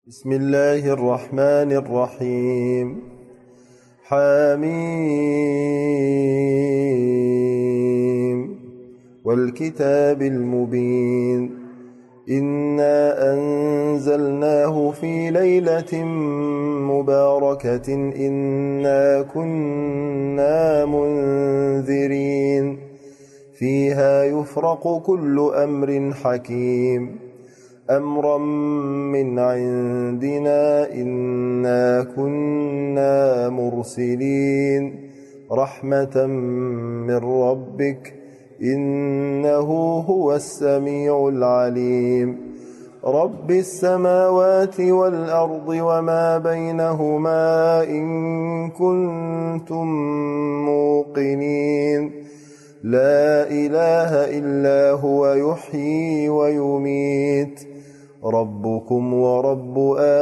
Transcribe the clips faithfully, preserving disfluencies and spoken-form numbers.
بسم الله الرحمن الرحيم. حميم والكتاب المبين. إنا أنزلناه في ليلة مباركة إنا كنا منذرين فيها يفرق كل أمر حكيم أمرا من عندنا إنا كنا مرسلين رحمة من ربك إنه هو السميع العليم رب السماوات والأرض وما بينهما إن كنتم موقنين لا إله إلا هو يحيي ويميت ربكم ورب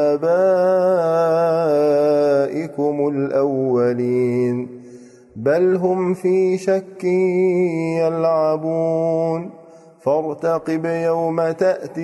آبائكم الأولين بل هم في شك يلعبون فارتقب يوم تأتي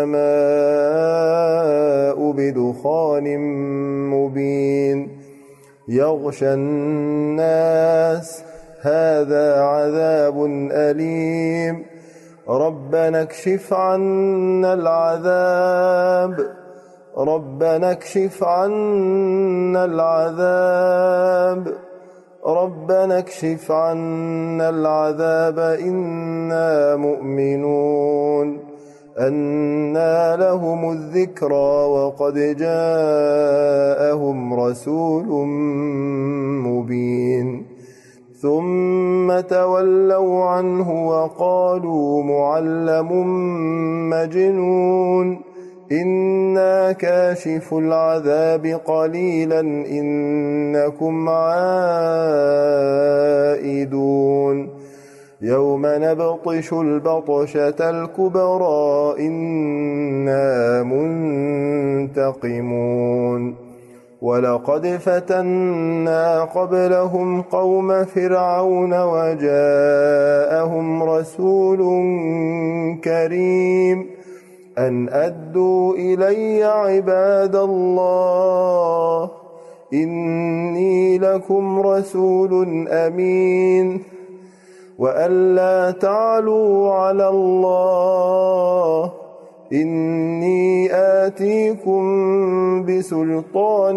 السماء بدخان مبين يغشى الناس هذا عذاب أليم ربنا اكشف عنا العذاب ربنا اكشف عنا العذاب ربنا اكشف عنا العذاب إنا مؤمنون أنى لهم الذكرى وقد جاءهم رسول مبين ثم تولوا عنه وقالوا معلم مجنون إنا كاشف العذاب قليلا إنكم عائدون يوم نبطش البطشة الكبرى إنا منتقمون ولقد فتنا قبلهم قوم فرعون وجاءهم رسول كريم أن أدوا إلي عباد الله إني لكم رسول أمين وأن لا تعلوا على الله إني آتيكم بسلطان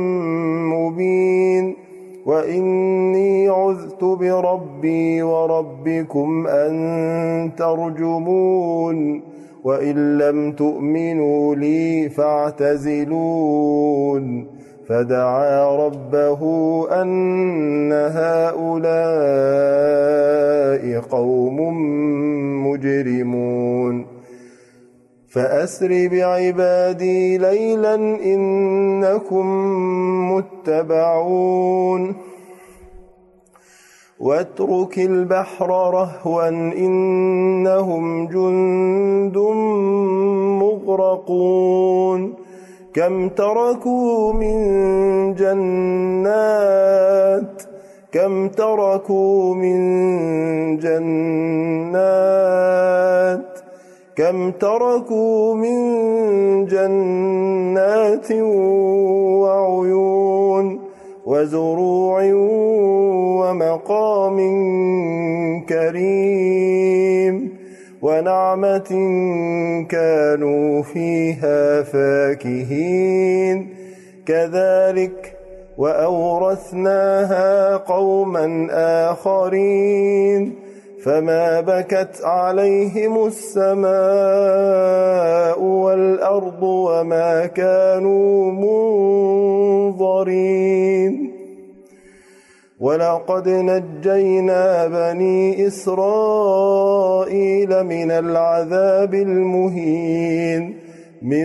مبين وإني عذت بربي وربكم أن ترجمون وإن لم تؤمنوا لي فاعتزلون فدعا ربه أن هؤلاء قوم مجرمون فأسر بعبادي ليلا إنكم متبعون واترك البحر رهوا إنهم جند مغرقون كم تركوا من جنات كم تركوا من جنات كم تركوا من جنات وعيون وزروع ومقام كريم ونعمة كانوا فيها فاكهين كذلك وأورثناها قوما آخرين فما بكت عليهم السماء والأرض وما كانوا منظرين ولقد نجينا بني إسرائيل من العذاب المهين من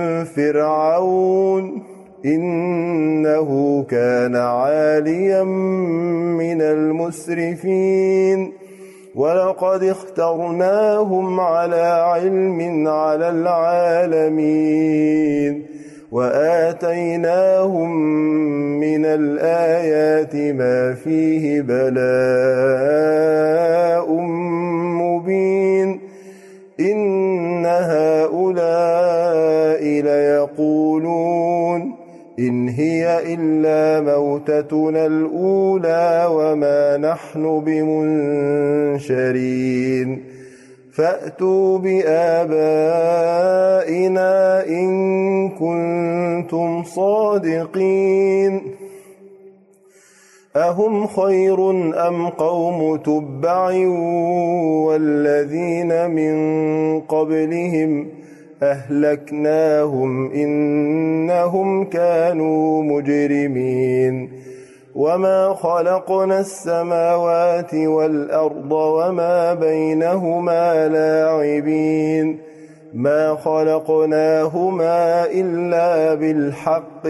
فرعون إنه كان عاليا من المسرفين ولقد اخترناهم على علم على العالمين وآتيناهم من الآيات ما فيه بلاء مبين إن هؤلاء ليقولون يقولون إن هي إلا موتتنا الأولى وما نحن بمنشرين فأتوا بآبائنا إن كنتم صادقين أهم خير أم قوم تبع والذين من قبلهم أهلكناهم إنهم كانوا مجرمين وما خلقنا السماوات والأرض وما بينهما لاعبين ما خلقناهما إلا بالحق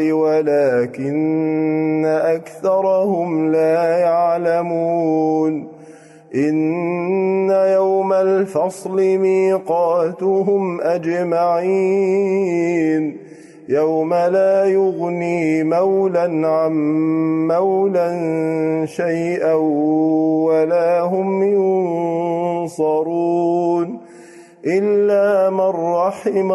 ولكن أكثرهم لا يعلمون إن يوم الفصل ميقاتهم أجمعين يوم لا يغني مولى عن مولى شيئا ولا هم ينصرون إلا من رحم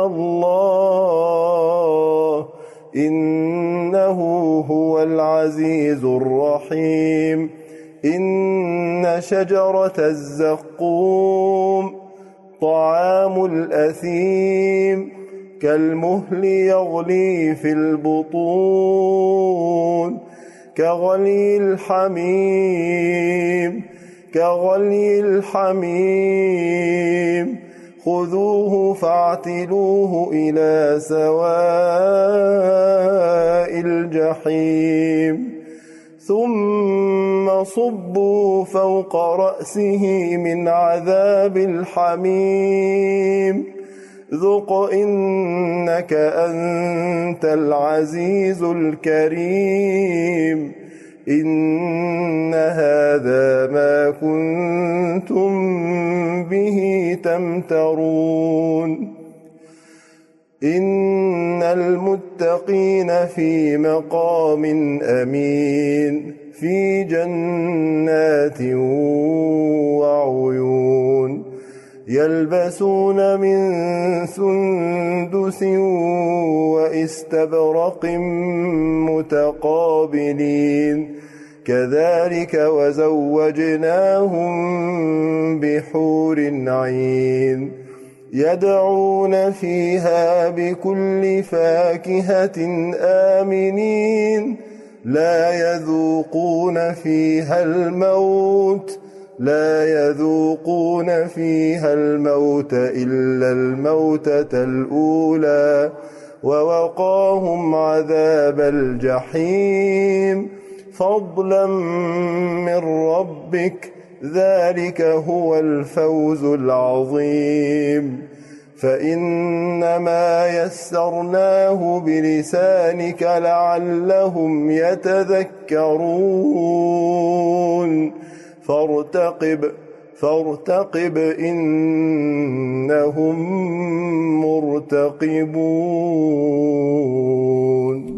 الله إنه هو العزيز الرحيم إن شجرة الزقوم طعام الأثيم كالمهل يغلي في البطون كغلي الحميم كغلي الحميم خذوه فاعتلوه إلى سواء الجحيم ثم صبوا فوق رأسه من عذاب الحميم ذق إنك أنت العزيز الكريم إن هذا ما كنتم به تمترون إن المتقين في مقام أمين في جنات وعيون يلبسون من سندس واستبرق متقابلين كذلك وزوجناهم بحور عين يدعون فيها بكل فاكهة آمنين لا يذوقون فيها الموت لا يذوقون فيها الموت إلا الموتة الأولى ووقاهم عذاب الجحيم فضلا من ربك ذلك هو الفوز العظيم فإنما يسرناه بلسانك لعلهم يتذكرون فارتقب فارتقب إنهم مرتقبون